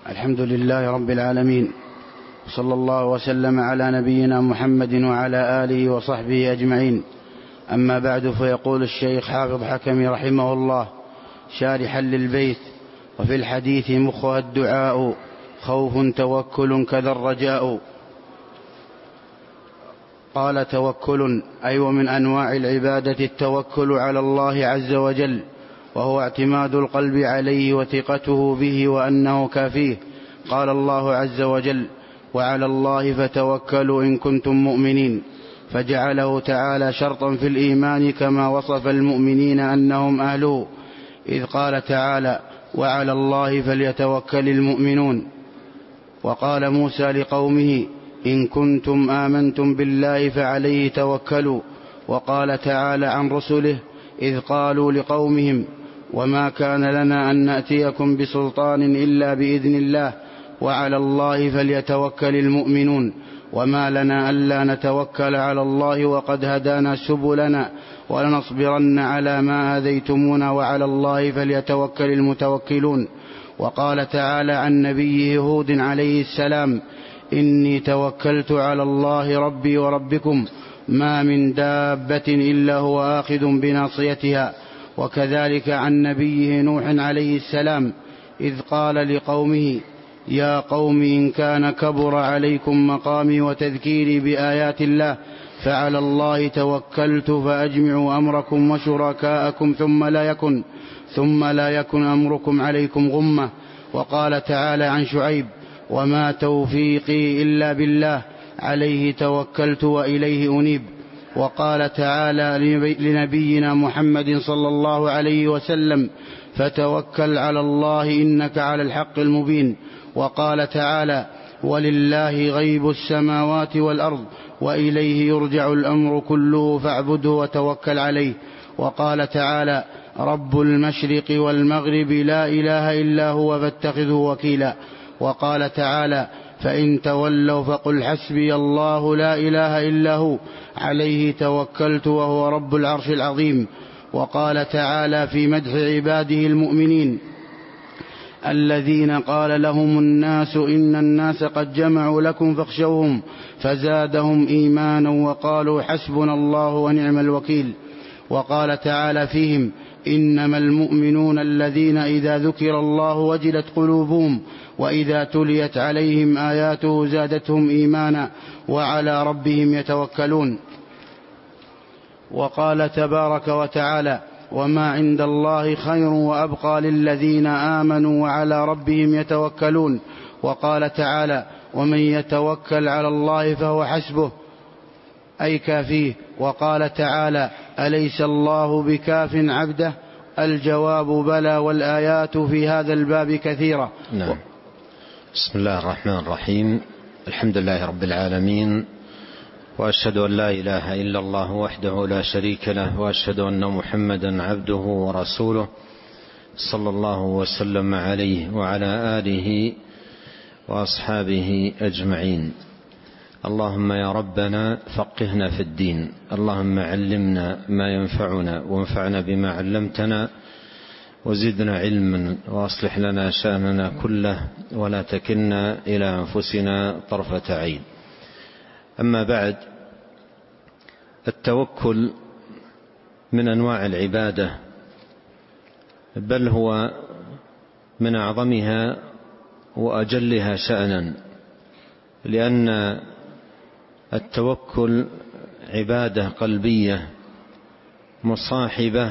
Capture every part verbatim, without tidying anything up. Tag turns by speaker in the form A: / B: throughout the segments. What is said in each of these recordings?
A: الحمد لله رب العالمين، صلى الله وسلم على نبينا محمد وعلى آله وصحبه أجمعين. أما بعد، فيقول الشيخ حافظ حكمي رحمه الله شارحا للبيت: وفي الحديث مخها الدعاء، خوف توكل كذا الرجاء. قال: توكل أي ومن أنواع العبادة التوكل على الله عز وجل، وهو اعتماد القلب عليه وثقته به وأنه كافيه. قال الله عز وجل: وعلى الله فتوكلوا إن كنتم مؤمنين، فجعله تعالى شرطا في الإيمان كما وصف المؤمنين أنهم أهله، إذ قال تعالى: وعلى الله فليتوكل المؤمنون. وقال موسى لقومه: إن كنتم آمنتم بالله فعليه توكلوا. وقال تعالى عن رسله إذ قالوا لقومهم: وما كان لنا أن نأتيكم بسلطان إلا بإذن الله وعلى الله فليتوكل المؤمنون، وما لنا ألا نتوكل على الله وقد هدانا سبلنا ولنصبرن على ما آذيتمونا وعلى الله فليتوكل المتوكلون. وقال تعالى عن نبيه هود عليه السلام: إني توكلت على الله ربي وربكم ما من دابة إلا هو آخذ بناصيتها. وكذلك عن نبيه نوح عليه السلام إذ قال لقومه: يا قوم إن كان كبر عليكم مقامي وتذكيري بآيات الله فعلى الله توكلت فأجمعوا أمركم وشركاءكم ثم لا يكن ثم لا يكن أمركم عليكم غمة. وقال تعالى عن شعيب: وما توفيقي إلا بالله عليه توكلت وإليه أنيب. وقال تعالى لنبينا محمد صلى الله عليه وسلم: فتوكل على الله إنك على الحق المبين. وقال تعالى: ولله غيب السماوات والأرض وإليه يرجع الأمر كله فاعبده وتوكل عليه. وقال تعالى: رب المشرق والمغرب لا إله إلا هو فاتخذه وكيلا. وقال تعالى: فإن تولوا فقل حسبي الله لا إله إلا هو عليه توكلت وهو رب العرش العظيم. وقال تعالى في مدح عباده المؤمنين: الذين قال لهم الناس إن الناس قد جمعوا لكم فاخشوهم فزادهم إيمانا وقالوا حسبنا الله ونعم الوكيل. وقال تعالى فيهم: إنما المؤمنون الذين إذا ذكر الله وجلت قلوبهم وإذا تليت عليهم آياته زادتهم إيمانا وعلى ربهم يتوكلون. وقال تبارك وتعالى: وما عند الله خير وأبقى للذين آمنوا وعلى ربهم يتوكلون. وقال تعالى: ومن يتوكل على الله فهو حسبه أي كافيه. وقال تعالى: أليس الله بكاف عبده؟ الجواب بلى، والآيات في هذا الباب كثيرة.
B: نعم. بسم الله الرحمن الرحيم. الحمد لله رب العالمين، وأشهد أن لا إله إلا الله وحده لا شريك له، وأشهد أن محمدا عبده ورسوله صلى الله وسلم عليه وعلى آله وأصحابه أجمعين. اللهم يا ربنا فقهنا في الدين، اللهم علمنا ما ينفعنا وانفعنا بما علمتنا وزدنا علما، وأصلح لنا شأننا كله ولا تكلنا إلى أنفسنا طرفة عين. أما بعد، التوكل من أنواع العبادة، بل هو من أعظمها وأجلها شأنا، لأن التوكل عبادة قلبية مصاحبة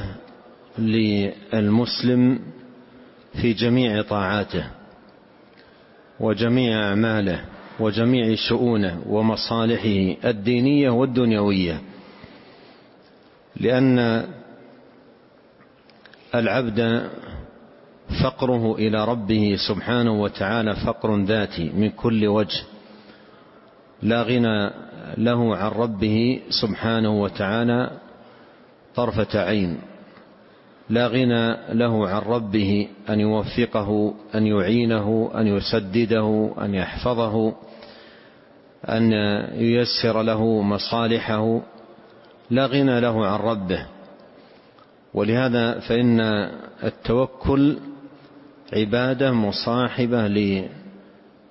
B: للمسلم في جميع طاعاته وجميع أعماله وجميع شؤونه ومصالحه الدينية والدنيوية، لأن العبد فقره إلى ربه سبحانه وتعالى فقر ذاتي من كل وجه، لا غنى له عن ربه سبحانه وتعالى طرفة عين، لا غنى له عن ربه أن يوفقه، أن يعينه، أن يسدده، أن يحفظه، أن ييسر له مصالحه، لا غنى له عن ربه. ولهذا فإن التوكل عبادة مصاحبة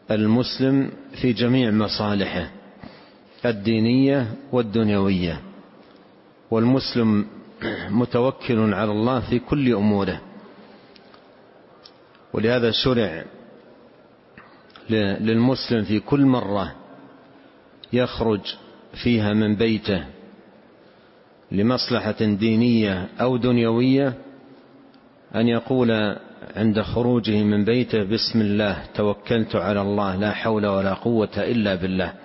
B: المسلم في جميع مصالحه الدينية والدنيوية، والمسلم متوكل على الله في كل أموره. ولهذا شرع للمسلم في كل مرة يخرج فيها من بيته لمصلحة دينية أو دنيوية أن يقول عند خروجه من بيته: بسم الله توكلت على الله لا حول ولا قوة إلا بالله.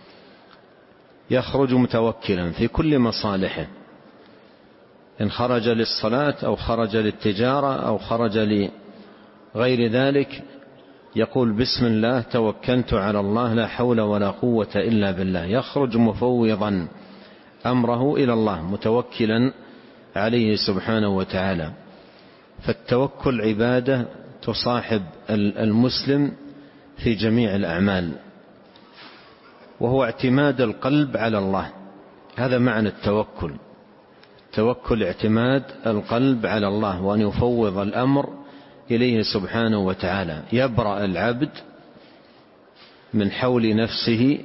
B: يخرج متوكلا في كل مصالحه، إن خرج للصلاة أو خرج للتجارة أو خرج لغير ذلك يقول: بسم الله توكلت على الله لا حول ولا قوة إلا بالله. يخرج مفوضا أمره إلى الله متوكلا عليه سبحانه وتعالى. فالتوكل عبادة تصاحب المسلم في جميع الأعمال، وهو اعتماد القلب على الله. هذا معنى التوكل. التوكل اعتماد القلب على الله، وأن يفوض الأمر إليه سبحانه وتعالى. يبرأ العبد من حول نفسه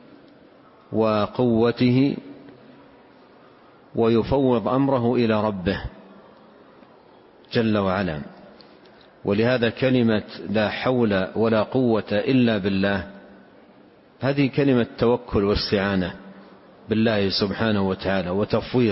B: وقوته ويفوض أمره إلى ربه جل وعلا. ولهذا كلمة لا حول ولا قوة إلا بالله هذه كلمة توكل واستعانة بالله سبحانه وتعالى، وتفويض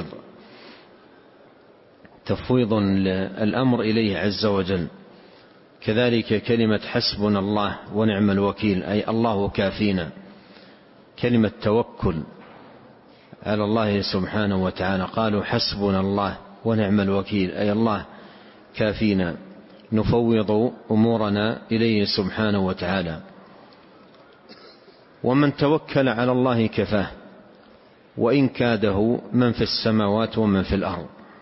B: تفويض الأمر إليه عز وجل. كذلك كلمة حسبنا الله ونعم الوكيل، أي الله كافينا. كلمة توكل على الله سبحانه وتعالى قالوا حسبنا الله ونعم الوكيل، أي الله كافينا، نفوض أمورنا إليه سبحانه وتعالى. ومن توكل على الله كفاه، وإن كاده من في السماوات ومن في الأرض،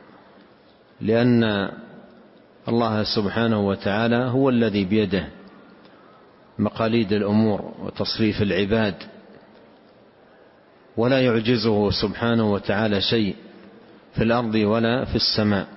B: لأن الله سبحانه وتعالى هو الذي بيده مقاليد الأمور وتصريف العباد، ولا يعجزه سبحانه وتعالى شيء في الأرض ولا في السماء.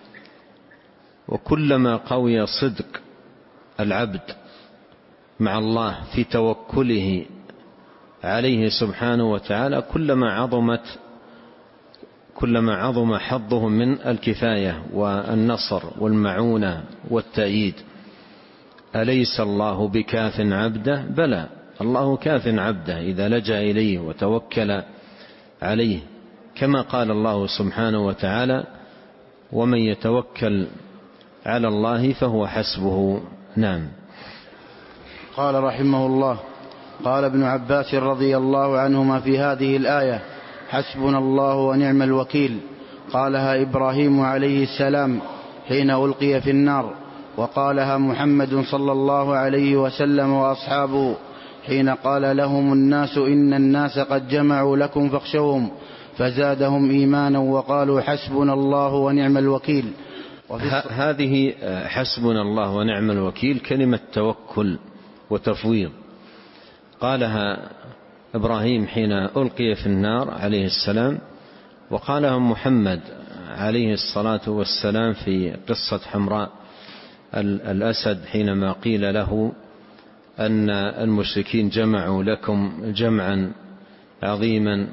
B: وكلما قوي صدق العبد مع الله في توكله عليه سبحانه وتعالى كلما عظمت كلما عظم حظه من الكفاية والنصر والمعونة والتأييد. أليس الله بكاف عبده؟ بلى، الله كاف عبده إذا لجأ إليه وتوكل عليه، كما قال الله سبحانه وتعالى: ومن يتوكل على الله فهو حسبه. نعم.
A: قال رحمه الله: قال ابن عباس رضي الله عنهما في هذه الآية: حسبنا الله ونعم الوكيل، قالها إبراهيم عليه السلام حين ألقي في النار، وقالها محمد صلى الله عليه وسلم وأصحابه حين قال لهم الناس إن الناس قد جمعوا لكم فاخشوهم، فزادهم إيمانا وقالوا حسبنا الله ونعم الوكيل.
B: هذه حسبنا الله ونعم الوكيل كلمة توكل وتفويض، قالها إبراهيم حين ألقي في النار عليه السلام، وقالها محمد عليه الصلاة والسلام في قصة حمراء الأسد حينما قيل له أن المشركين جمعوا لكم جمعا عظيما،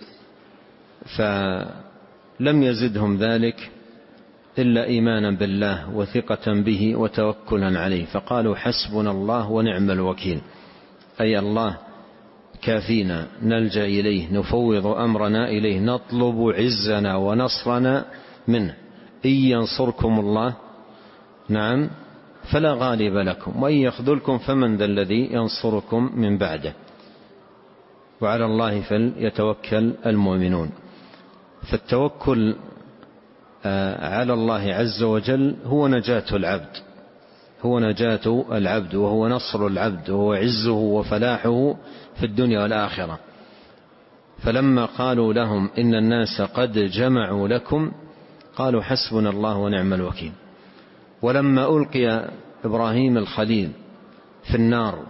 B: فلم يزدهم ذلك إلا إيمانا بالله وثقة به وتوكلا عليه، فقالوا حسبنا الله ونعم الوكيل، أي الله كافينا، نلجأ إليه، نفوض أمرنا إليه، نطلب عزنا ونصرنا منه. إن ينصركم الله نعم فلا غالب لكم، وإن يخذلكم فمن ذا الذي ينصركم من بعده، وعلى الله فليتوكل المؤمنون. فالتوكل على الله عز وجل هو نجاة العبد، هو نجاة العبد، وهو نصر العبد، وهو عزه وفلاحه في الدنيا والآخرة. فلما قالوا لهم إن الناس قد جمعوا لكم قالوا حسبنا الله ونعم الوكيل. ولما ألقي إبراهيم الخليل في النار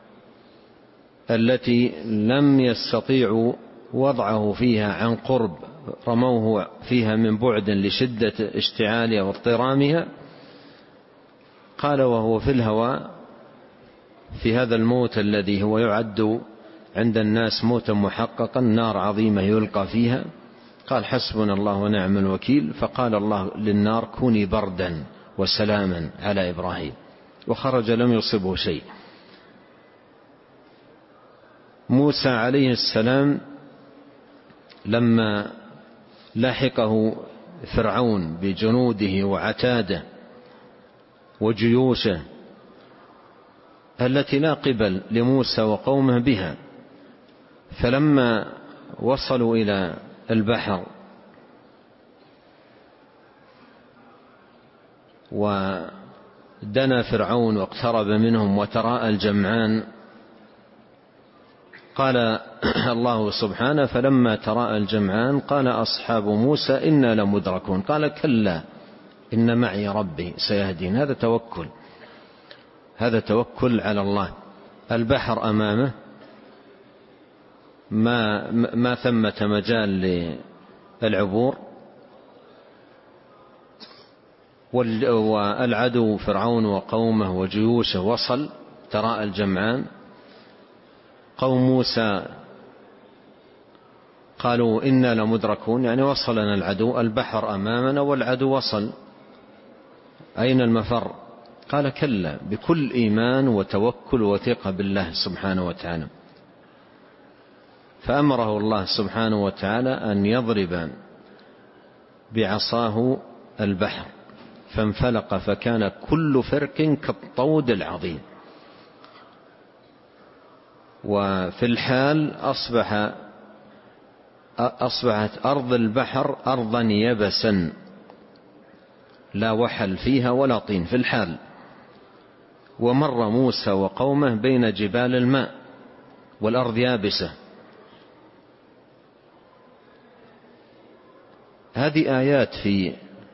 B: التي لم يستطيعوا وضعه فيها عن قرب، رموه فيها من بعد لشدة اشتعالها واضطرامها، قال وهو في الهواء في هذا الموت الذي هو يعد عند الناس موتا محققا، نار عظيمة يلقى فيها، قال حسبنا الله ونعم الوكيل، فقال الله للنار كوني بردا وسلاما على إبراهيم، وخرج لم يصبه شيء. موسى عليه السلام لما لاحقه فرعون بجنوده وعتاده وجيوشه التي لا قبل لموسى وقومه بها، فلما وصلوا إلى البحر ودنا فرعون واقترب منهم وتراءى الجمعان، قال الله سبحانه فلما تراءى الجمعان قال أصحاب موسى إنا لمدركون، قال كلا إن معي ربي سيهدين. هذا توكل، هذا توكل على الله. البحر أمامه، ما, ما ثمة مجال للعبور، والعدو فرعون وقومه وجيوشه وصل، تراءى الجمعان. قوم موسى قالوا إنا لمدركون، يعني وصلنا العدو، البحر أمامنا والعدو وصل، أين المفر؟ قال كلا، بكل إيمان وتوكل وثقة بالله سبحانه وتعالى. فأمره الله سبحانه وتعالى أن يضرب بعصاه البحر فانفلق فكان كل فرق كالطود العظيم. وفي الحال أصبح أصبحت أرض البحر أرضا يبسا لا وحل فيها ولا طين في الحال. ومر موسى وقومه بين جبال الماء والأرض يابسة. هذه آيات في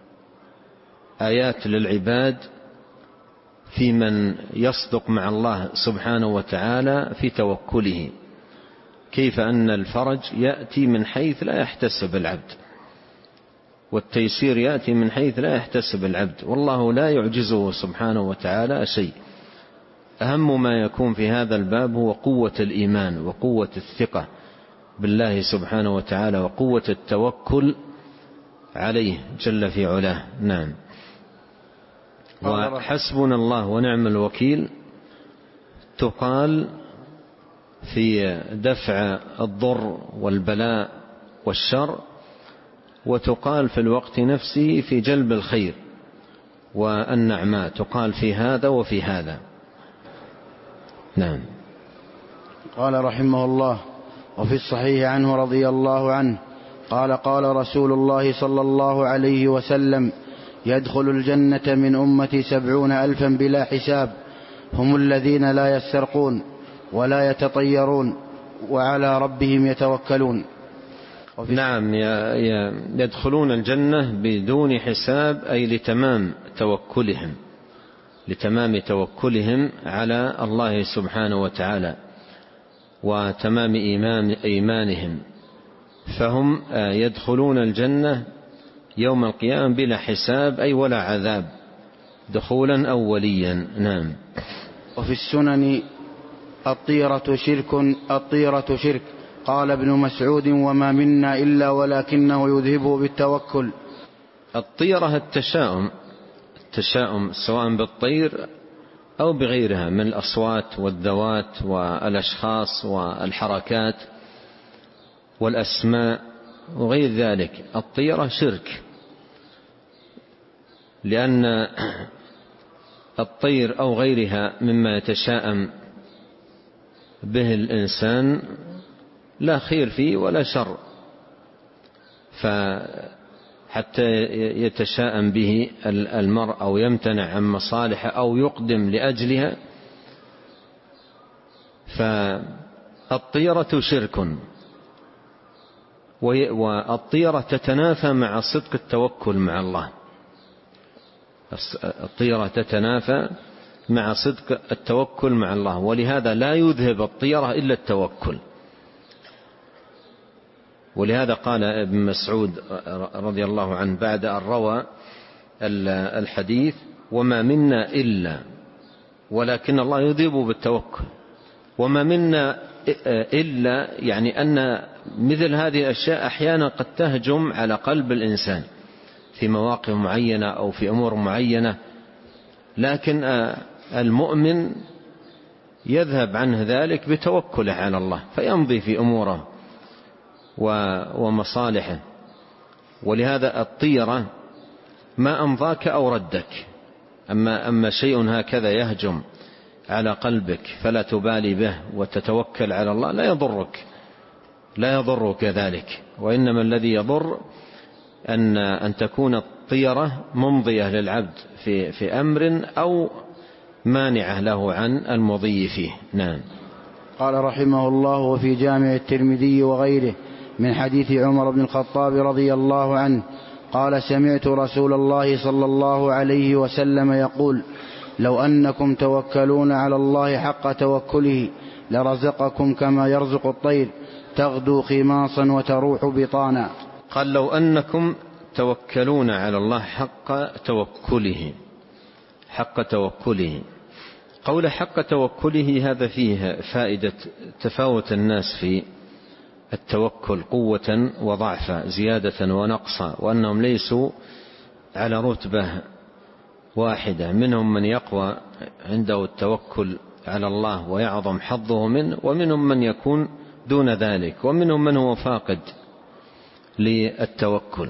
B: آيات للعباد في من يصدق مع الله سبحانه وتعالى في توكله، كيف أن الفرج يأتي من حيث لا يحتسب العبد، والتيسير يأتي من حيث لا يحتسب العبد، والله لا يعجزه سبحانه وتعالى شيء. أهم ما يكون في هذا الباب هو قوة الإيمان وقوة الثقة بالله سبحانه وتعالى وقوة التوكل عليه جل في علاه. نعم. وحسبنا الله ونعم الوكيل تقال في دفع الضر والبلاء والشر، وتقال في الوقت نفسه في جلب الخير والنعماء، تقال في هذا وفي هذا. نعم.
A: قال رحمه الله: وفي الصحيح عنه رضي الله عنه قال: قال رسول الله صلى الله عليه وسلم: يدخل الجنة من أمتي سبعون ألفا بلا حساب، هم الذين لا يسترقون ولا يتطيرون وعلى ربهم يتوكلون.
B: نعم، يدخلون الجنة بدون حساب، أي لتمام توكلهم لتمام توكلهم على الله سبحانه وتعالى وتمام إيمانهم، فهم يدخلون الجنة يوم القيامة بلا حساب، أي ولا عذاب، دخولا أوليا. نعم.
A: وفي السنن: الطيرة شرك الطيرة شرك. قال ابن مسعود: وما منا إلا ولكنه يذهبه بالتوكل.
B: الطيرة التشاؤم التشاؤم سواء بالطير أو بغيرها من الأصوات والذوات والأشخاص والحركات والأسماء وغير ذلك. الطيرة شرك، لأن الطير أو غيرها مما يتشاءم به الإنسان لا خير فيه ولا شر، فحتى يتشاءم به المرء أو يمتنع عن مصالحه أو يقدم لأجلها، فالطيرة شرك. والطيرة تتنافى مع صدق التوكل مع الله، الطيرة تتنافى مع صدق التوكل مع الله، ولهذا لا يذهب الطيرة إلا التوكل. ولهذا قال ابن مسعود رضي الله عنه بعد أن روى الحديث: وما منا إلا ولكن الله يذيب بالتوكل. وما منا إلا يعني أن مثل هذه الأشياء أحيانا قد تهجم على قلب الإنسان في مواقف معينة أو في أمور معينة، لكن المؤمن يذهب عنه ذلك بتوكله على الله فيمضي في أموره ومصالحه. ولهذا الطيرة ما أمضاك أو ردك، أما, أما شيء هكذا يهجم على قلبك فلا تبالي به وتتوكل على الله لا يضرك لا يضرك ذلك. وإنما الذي يضر أن, أن تكون الطيرة ممضية للعبد في, في أمر أو مانعة له عن المضي فيه. نعم.
A: قال رحمه الله: وفي جامع الترمذي وغيره من حديث عمر بن الخطاب رضي الله عنه قال: سمعت رسول الله صلى الله عليه وسلم يقول: لو أنكم توكلون على الله حق توكله لرزقكم كما يرزق الطير تغدو خماصا وتروح بطانا.
B: قال: لو أنكم توكلون على الله حق توكله. حق توكله، قول حق توكله هذا فيه فائدة تفاوت الناس في التوكل قوة وضعفا، زيادة ونقصا، وأنهم ليسوا على رتبة واحدة. منهم من يقوى عنده التوكل على الله ويعظم حظه منه، ومنهم من يكون دون ذلك، ومنهم من هو فاقد للتوكل.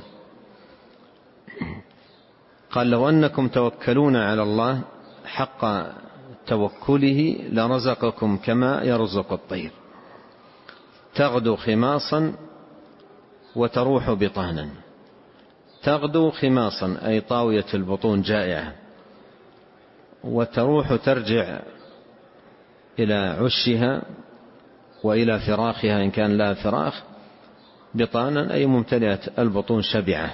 B: قال: لو أنكم توكلون على الله حق توكله لرزقكم كما يرزق الطير تغدو خماصا وتروح بطانا. تغدو خماصا أي طاوية البطون جائعة، وتروح ترجع إلى عشها وإلى فراخها إن كان لها فراخ، بطانا أي ممتلئة البطون شبعة.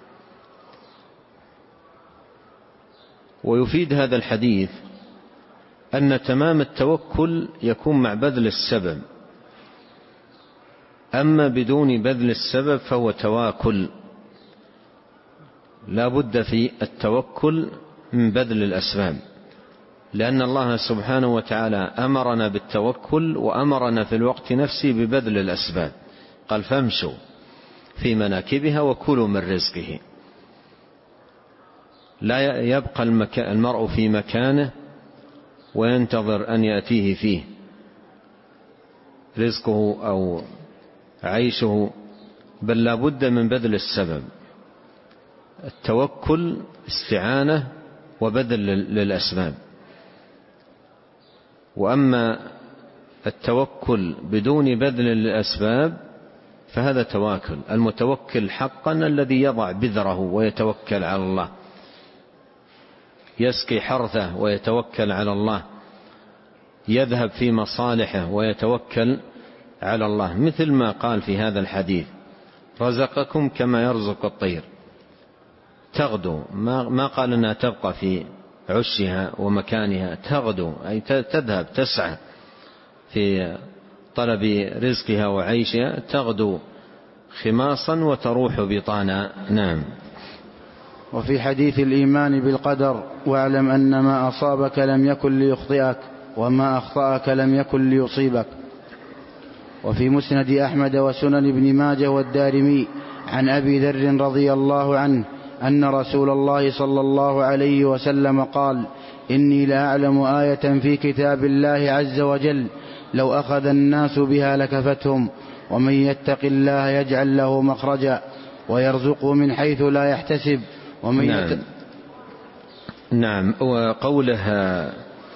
B: ويفيد هذا الحديث أن تمام التوكل يكون مع بذل السبب، أما بدون بذل السبب فهو تواكل. لا بد في التوكل من بذل الأسباب، لأن الله سبحانه وتعالى أمرنا بالتوكل وأمرنا في الوقت نفسه ببذل الأسباب. قال: فامشوا في مناكبها وكلوا من رزقه. لا يبقى المرء في مكانه وينتظر أن يأتيه فيه رزقه أو عيشه، بل لا بد من بذل السبب. التوكل استعانة وبذل للأسباب. وأما التوكل بدون بذل للأسباب فهذا تواكل. المتوكل حقا الذي يضع بذره ويتوكل على الله، يسقي حرثه ويتوكل على الله، يذهب في مصالحه ويتوكل على الله، مثل ما قال في هذا الحديث: رزقكم كما يرزق الطير تغدو. ما قال أنها تبقى في عشها ومكانها، تغدو أي تذهب تسعى في طلب رزقها وعيشها، تغدو خماصا وتروح بطانا. نعم.
A: وفي حديث الإيمان بالقدر: واعلم أن ما أصابك لم يكن ليخطئك وما أخطأك لم يكن ليصيبك. وفي مسند أحمد وسنن ابن ماجه والدارمي عن أبي ذر رضي الله عنه أن رسول الله صلى الله عليه وسلم قال: إني لأعلم آية في كتاب الله عز وجل لو أخذ الناس بها لكفتهم، ومن يتق الله يجعل له مخرجا ويرزقه من حيث لا يحتسب ومن
B: نعم. يت... نعم. وقولها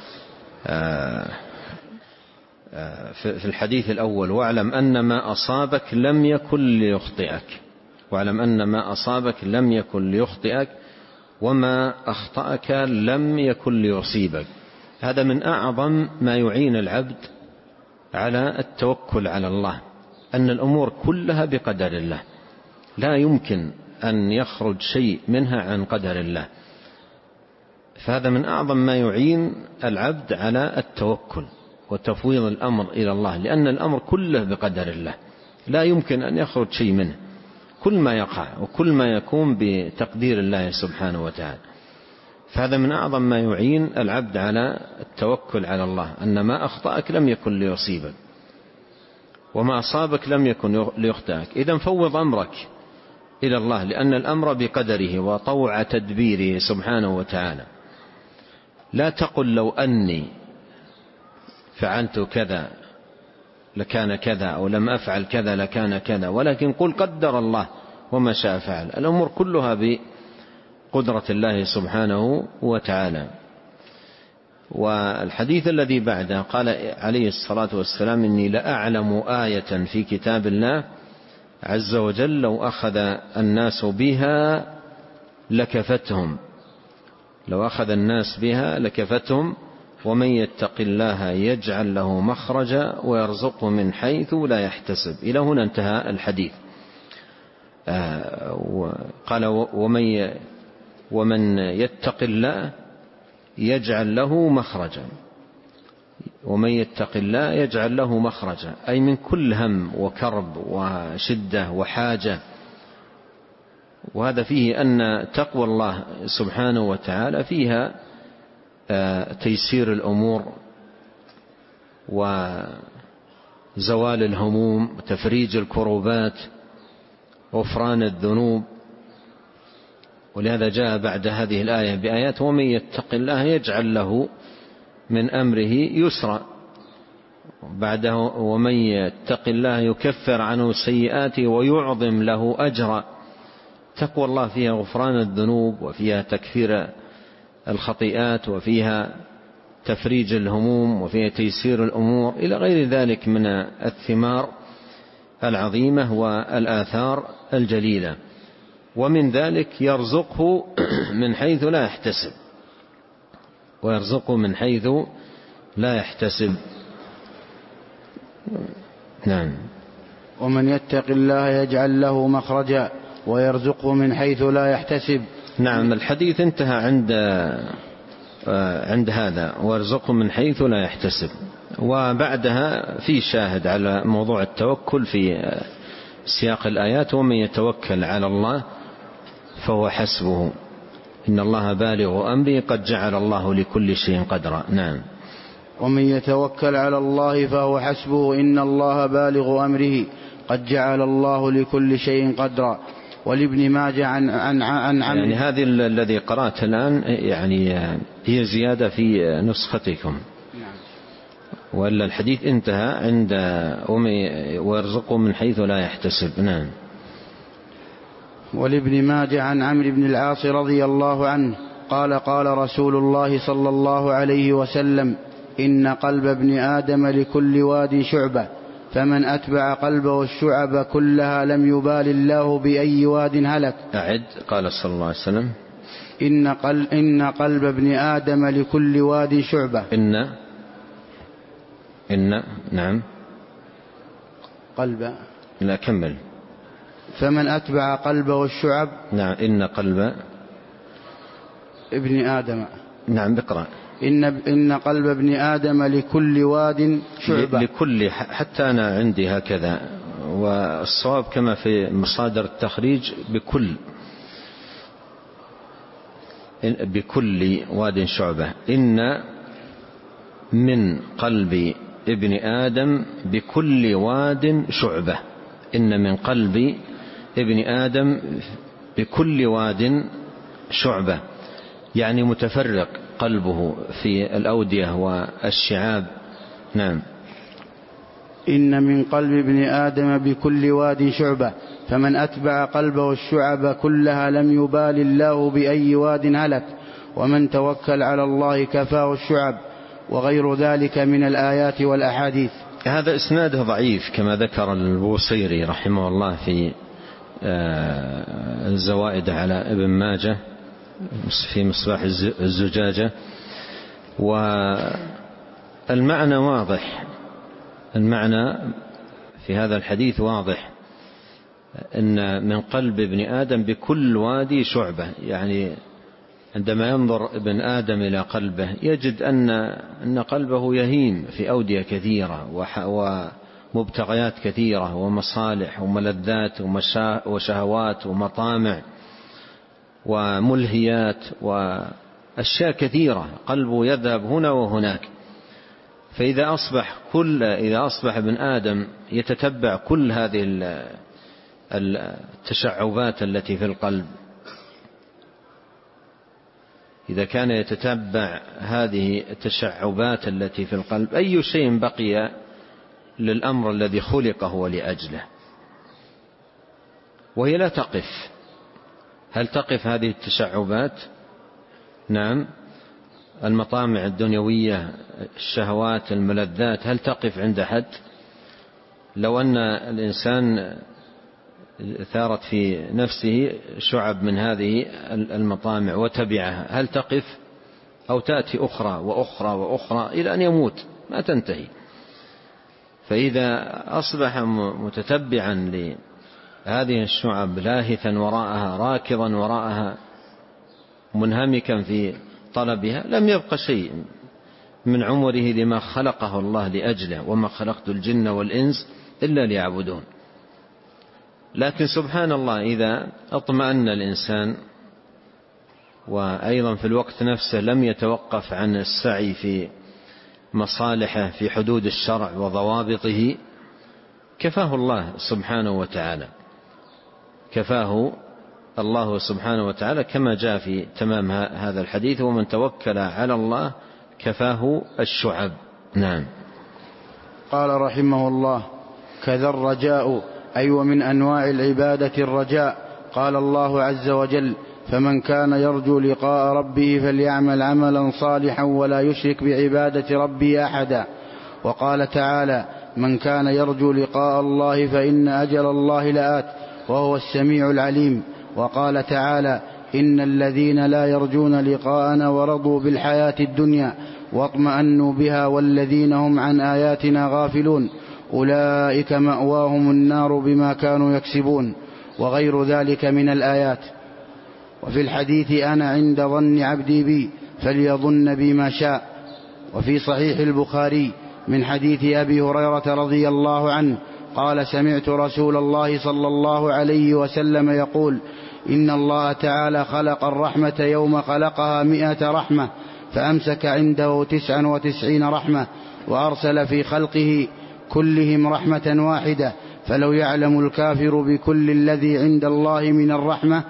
B: في الحديث الأول: واعلم أن ما أصابك لم يكن ليخطئك، واعلم أن ما أصابك لم يكن ليخطئك وما أخطأك لم يكن ليصيبك. هذا من أعظم ما يعين العبد على التوكل على الله، أن الأمور كلها بقدر الله، لا يمكن أن يخرج شيء منها عن قدر الله. فهذا من أعظم ما يعين العبد على التوكل وتفويض الأمر إلى الله، لأن الأمر كله بقدر الله، لا يمكن أن يخرج شيء منه، كل ما يقع وكل ما يكون بتقدير الله سبحانه وتعالى. فهذا من أعظم ما يعين العبد على التوكل على الله، أن ما أخطأك لم يكن ليصيبك، وما أصابك لم يكن ليخطئك. إذن فوض أمرك إلى الله، لأن الأمر بقدره وطوع تدبيره سبحانه وتعالى. لا تقل لو أني فعلت كذا لكان كذا، أو لم أفعل كذا لكان كذا، ولكن قل قدر الله وما شاء فعل. الأمور كلها بقدرة الله سبحانه وتعالى. والحديث الذي بعده قال عليه الصلاة والسلام: إني لأعلم آية في كتاب الله عز وجل لو أخذ الناس بها لكفتهم، لو أخذ الناس بها لكفتهم، ومن يتق الله يجعل له مخرجا ويرزقه من حيث لا يحتسب. إلى هنا انتهى الحديث. قال: ومن ومن يتق الله يجعل له مخرجا، ومن يتق الله يجعل له مخرجا، أي من كل هم وكرب وشدة وحاجة. وهذا فيه أن تقوى الله سبحانه وتعالى فيها تيسير الأمور وزوال الهموم وتفريج الكروبات وغفران الذنوب. ولهذا جاء بعد هذه الآية بآيات: ومن يتق الله يجعل له من أمره يسرا، بعده: ومن يتق الله يكفر عنه سيئاته ويعظم له أجرا. تقوى الله فيها غفران الذنوب، وفيها تكفير الخطيئات، وفيها تفريج الهموم، وفيها تيسير الأمور، إلى غير ذلك من الثمار العظيمة والآثار الجليلة. ومن ذلك يرزقه من حيث لا يحتسب، ويرزقه من حيث لا يحتسب. نعم.
A: ومن يتق الله يجعل له مخرجا ويرزقه من حيث لا يحتسب.
B: نعم. الحديث انتهى عند عند هذا: ويرزقه من حيث لا يحتسب. وبعدها في شاهد على موضوع التوكل في سياق الآيات: ومن يتوكل على الله فهو حسبه إن الله بالغ أمره قد جعل الله لكل شيء قدرا. نعم.
A: ومن يتوكل على الله فهو حسبه إن الله بالغ أمره قد جعل الله لكل شيء قدرا. ولابن ماجه عن عن عن, عن
B: يعني هذه الذي قرأت الآن يعني هي زيادة في نسختكم.
A: نعم.
B: وإلا الحديث انتهى عند ويرزقه من حيث لا يحتسب. نعم.
A: ولابن ماجه عن عمرو بن العاص رضي الله عنه قال: قال رسول الله صلى الله عليه وسلم: إن قلب ابن آدم لكل واد شعبة، فمن أتبع قلبه الشعب كلها لم يبال الله بأي واد هلك.
B: أعد. قال صلى الله عليه وسلم:
A: إن, قل إن قلب ابن آدم لكل واد شعبة.
B: إن إن نعم.
A: قلب
B: لا كمل.
A: فمن أتبع قلبه الشعب.
B: نعم. إن قلب
A: ابن آدم.
B: نعم. بقرأ.
A: إن, إن قلب ابن آدم لكل واد شعبة.
B: لكل، حتى أنا عندي هكذا، والصواب كما في مصادر التخريج بكل بكل واد شعبة. إن من قلب ابن آدم بكل واد شعبة. إن من قلب ابن آدم بكل واد شعبة، يعني متفرق قلبه في الأودية والشعاب. نعم.
A: إن من قلب ابن آدم بكل واد شعبة، فمن أتبع قلبه الشعب كلها لم يبال الله بأي واد هلك، ومن توكل على الله كفاه الشعب، وغير ذلك من الآيات والأحاديث.
B: هذا إسناده ضعيف كما ذكر البوصيري رحمه الله في الزوائد على ابن ماجه في مصباح الزجاجة. والمعنى واضح، المعنى في هذا الحديث واضح، إن من قلب ابن آدم بكل وادي شعبة، يعني عندما ينظر ابن آدم إلى قلبه يجد أن أن قلبه يهيم في أودية كثيرة ومبتغيات كثيرة ومصالح وملذات وشهوات ومطامع وملهيات أشياء كثيرة، قلبه يذهب هنا وهناك. فإذا أصبح كل إذا أصبح ابن آدم يتتبع كل هذه التشعبات التي في القلب، إذا كان يتتبع هذه التشعبات التي في القلب، أي شيء بقي للأمر الذي خلق هو لأجله؟ وهي لا تقف. هل تقف هذه التشعبات؟ نعم. المطامع الدنيوية، الشهوات، الملذات، هل تقف عند حد؟ لو أن الإنسان ثارت في نفسه شعب من هذه المطامع وتبعها، هل تقف؟ أو تأتي أخرى وأخرى وأخرى إلى أن يموت، ما تنتهي. فإذا أصبح متتبعا لهذه الشعب، لاهثا وراءها، راكضا وراءها، منهمكا في طلبها، لم يبق شيء من عمره لما خلقه الله لأجله: وما خلقت الجن والإنس إلا ليعبدون. لكن سبحان الله، إذا اطمأن الإنسان وأيضا في الوقت نفسه لم يتوقف عن السعي في مصالحه في حدود الشرع وضوابطه، كفاه الله سبحانه وتعالى، كفاه الله سبحانه وتعالى، كما جاء في تمام هذا الحديث: ومن توكل على الله كفاه الشعب. نعم.
A: قال رحمه الله: كذا الرجاء، أي ومن أنواع العبادة الرجاء. قال الله عز وجل: فمن كان يرجو لقاء ربه فليعمل عملا صالحا ولا يشرك بعبادة ربه أحدا. وقال تعالى: من كان يرجو لقاء الله فإن أجل الله لآت وهو السميع العليم. وقال تعالى: إن الذين لا يرجون لقاءنا ورضوا بالحياة الدنيا واطمأنوا بها والذين هم عن آياتنا غافلون أولئك مأواهم النار بما كانوا يكسبون، وغير ذلك من الآيات. وفي الحديث: أنا عند ظن عبدي بي فليظن بي ما شاء. وفي صحيح البخاري من حديث أبي هريرة رضي الله عنه قال: سمعت رسول الله صلى الله عليه وسلم يقول: إن الله تعالى خلق الرحمة يوم خلقها مئة رحمة، فأمسك عنده تسعا وتسعين رحمة، وأرسل في خلقه كلهم رحمة واحدة، فلو يعلم الكافر بكل الذي عند الله من الرحمة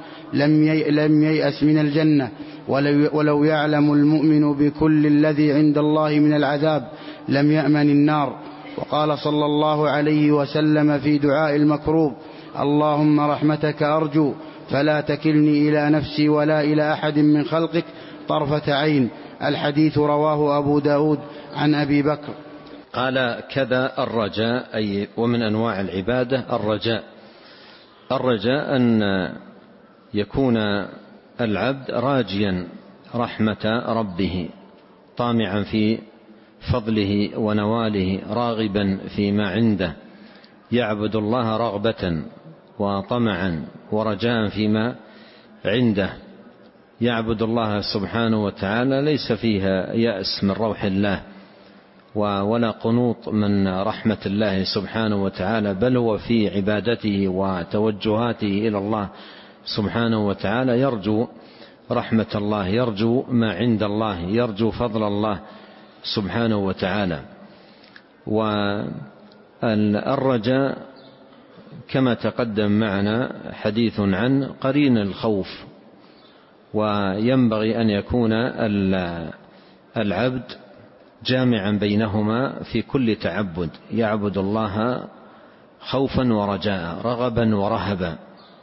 A: لم ييأس من الجنة، ولو يعلم المؤمن بكل الذي عند الله من العذاب لم يأمن النار. وقال صلى الله عليه وسلم في دعاء المكروب: اللهم رحمتك أرجو فلا تكلني إلى نفسي ولا إلى أحد من خلقك طرفة عين. الحديث رواه أبو داود عن أبي بكر.
B: قال: كذا الرجاء، أي ومن أنواع العبادة الرجاء. الرجاء أن يكون العبد راجيا رحمة ربه، طامعا في فضله ونواله، راغبا فيما عنده، يعبد الله رغبة وطمعا ورجاء فيما عنده، يعبد الله سبحانه وتعالى ليس فيها يأس من روح الله ولا قنوط من رحمة الله سبحانه وتعالى، بل هو في عبادته وتوجهاته إلى الله سبحانه وتعالى يرجو رحمة الله، يرجو ما عند الله، يرجو فضل الله سبحانه وتعالى. والرجاء كما تقدم معنا حديث عن قرين الخوف، وينبغي أن يكون العبد جامعا بينهما في كل تعبد، يعبد الله خوفا ورجاء، رغبا ورهبا،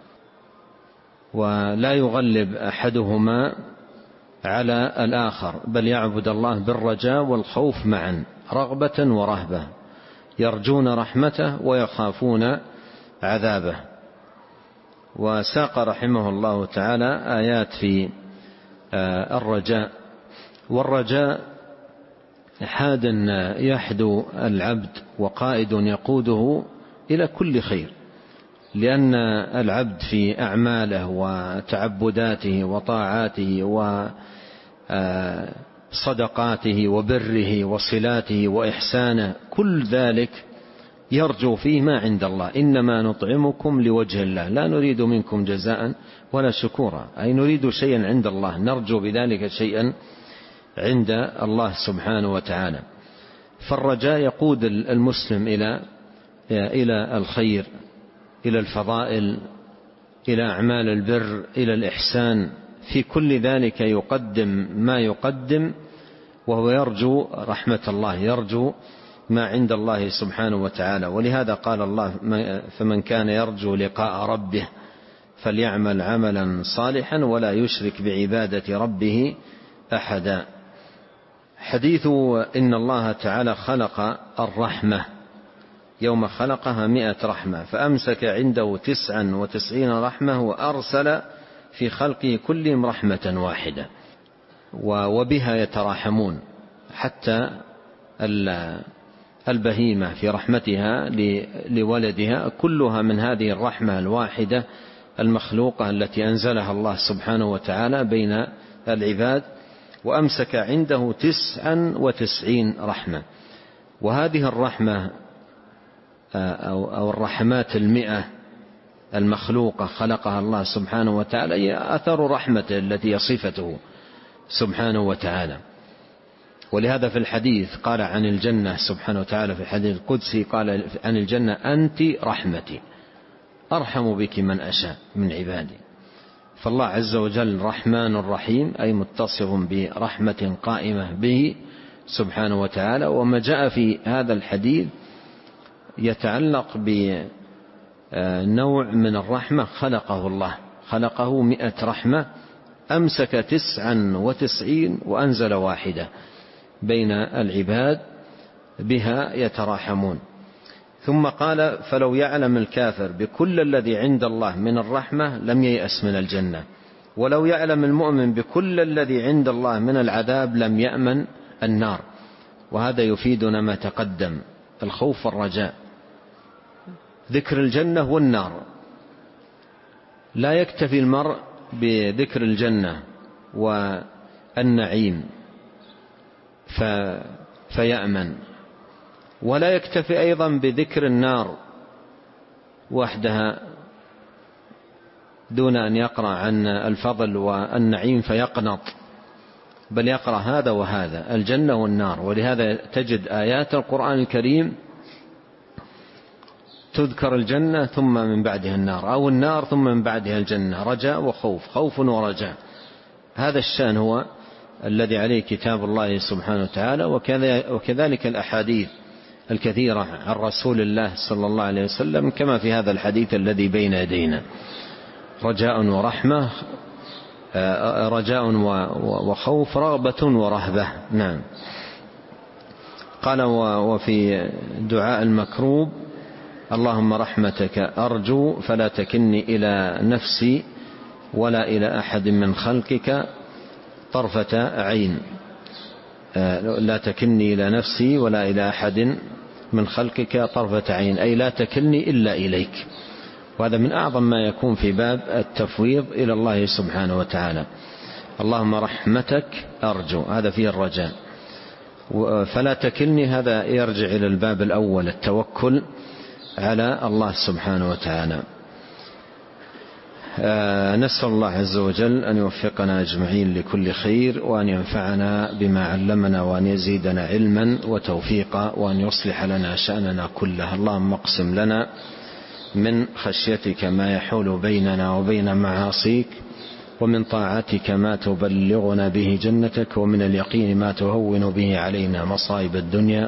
B: ولا يغلب أحدهما على الآخر، بل يعبد الله بالرجاء والخوف معا، رغبة ورهبة، يرجون رحمته ويخافون عذابه. وساق رحمه الله تعالى آيات في الرجاء. والرجاء حاد يحدو العبد وقائد يقوده إلى كل خير، لأن العبد في أعماله وتعبداته وطاعاته وصدقاته وبره وصلاته وإحسانه كل ذلك يرجو فيه ما عند الله. إنما نطعمكم لوجه الله لا نريد منكم جزاء ولا شكورا، أي نريد شيئا عند الله، نرجو بذلك شيئا عند الله سبحانه وتعالى. فالرجاء يقود المسلم إلى إلى الخير، إلى الفضائل، إلى أعمال البر، إلى الإحسان، في كل ذلك يقدم ما يقدم وهو يرجو رحمة الله، يرجو ما عند الله سبحانه وتعالى. ولهذا قال الله: فمن كان يرجو لقاء ربه فليعمل عملا صالحا ولا يشرك بعبادة ربه أحدا. حديث إن الله تعالى خلق الرحمة يوم خلقها مئة رحمة، فأمسك عنده تسعا وتسعين رحمة وأرسل في خلقه كلهم رحمة واحدة، وبها يتراحمون، حتى البهيمة في رحمتها لولدها كلها من هذه الرحمة الواحدة المخلوقة التي أنزلها الله سبحانه وتعالى بين العباد. وأمسك عنده تسعا وتسعين رحمة، وهذه الرحمة أو الرحمات المئة المخلوقة خلقها الله سبحانه وتعالى هي أثر رحمته التي صفته سبحانه وتعالى. ولهذا في الحديث قال عن الجنة سبحانه وتعالى في الحديث القدسي قال عن الجنة: أنت رحمتي أرحم بك من أشاء من عبادي. فالله عز وجل رحمن رحيم، أي متصف برحمة قائمة به سبحانه وتعالى. وما جاء في هذا الحديث يتعلق بنوع من الرحمة خلقه الله، خلقه مئة رحمة، أمسك تسعا وتسعين وأنزل واحدة بين العباد بها يتراحمون. ثم قال: فلو يعلم الكافر بكل الذي عند الله من الرحمة لم ييأس من الجنة، ولو يعلم المؤمن بكل الذي عند الله من العذاب لم يأمن النار. وهذا يفيدنا ما تقدم، الخوف والرجاء، ذكر الجنة والنار. لا يكتفي المرء بذكر الجنة والنعيم فيأمن، ولا يكتفي أيضا بذكر النار وحدها دون أن يقرأ عن الفضل والنعيم فيقنط، بل يقرأ هذا وهذا، الجنة والنار. ولهذا تجد آيات القرآن الكريم تذكر الجنة ثم من بعدها النار، أو النار ثم من بعدها الجنة، رجاء وخوف، خوف ورجاء. هذا الشأن هو الذي عليه كتاب الله سبحانه وتعالى، وكذلك الأحاديث الكثيرة عن رسول الله صلى الله عليه وسلم، كما في هذا الحديث الذي بين يدينا: رجاء ورحمة، رجاء وخوف، رغبة ورهبة. نعم. قال: وفي دعاء المكروب: اللهم رحمتك أرجو فلا تكلني إلى نفسي ولا إلى أحد من خلقك طرفة عين. لا تكلني إلى نفسي ولا إلى أحد من خلقك طرفة عين، أي لا تكلني إلا إليك. وهذا من أعظم ما يكون في باب التفويض إلى الله سبحانه وتعالى. اللهم رحمتك أرجو، هذا فيه الرجاء. فلا تكلني هذا يرجع إلى الباب الأول، التوكل على الله سبحانه وتعالى. نسأل الله عز وجل أن يوفقنا أجمعين لكل خير، وأن ينفعنا بما علمنا، وأن يزيدنا علما وتوفيقا، وأن يصلح لنا شأننا كله. اللهم اقسم لنا من خشيتك ما يحول بيننا وبين معاصيك، ومن طاعتك ما تبلغنا به جنتك، ومن اليقين ما تهون به علينا مصائب الدنيا.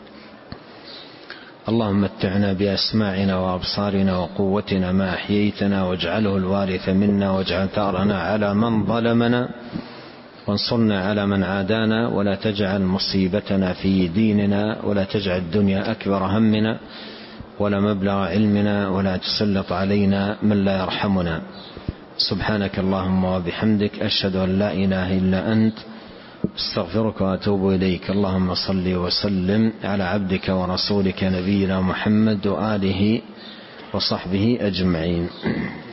B: اللهم متعنا بأسماعنا وأبصارنا وقوتنا ما أحييتنا، واجعله الوارث منا، واجعل ثأرنا على من ظلمنا، وانصرنا على من عادانا، ولا تجعل مصيبتنا في ديننا، ولا تجعل الدنيا أكبر همنا ولا مبلغ علمنا، ولا تسلط علينا من لا يرحمنا. سبحانك اللهم وبحمدك، أشهد أن لا إله إلا أنت، استغفرك وأتوب إليك. اللهم صل وسلم على عبدك ورسولك نبينا محمد وآله وصحبه أجمعين.